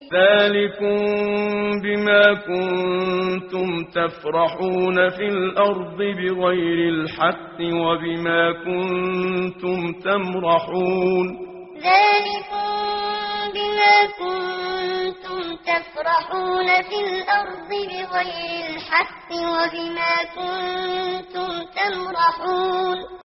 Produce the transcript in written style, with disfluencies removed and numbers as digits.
ذلكم بما كنتم تفرحون في الأرض بغير الحق وبما كنتم تمرحون. ذلكم بما كنتم تفرحون في الأرض بغير الحق وبما كنتم تمرحون.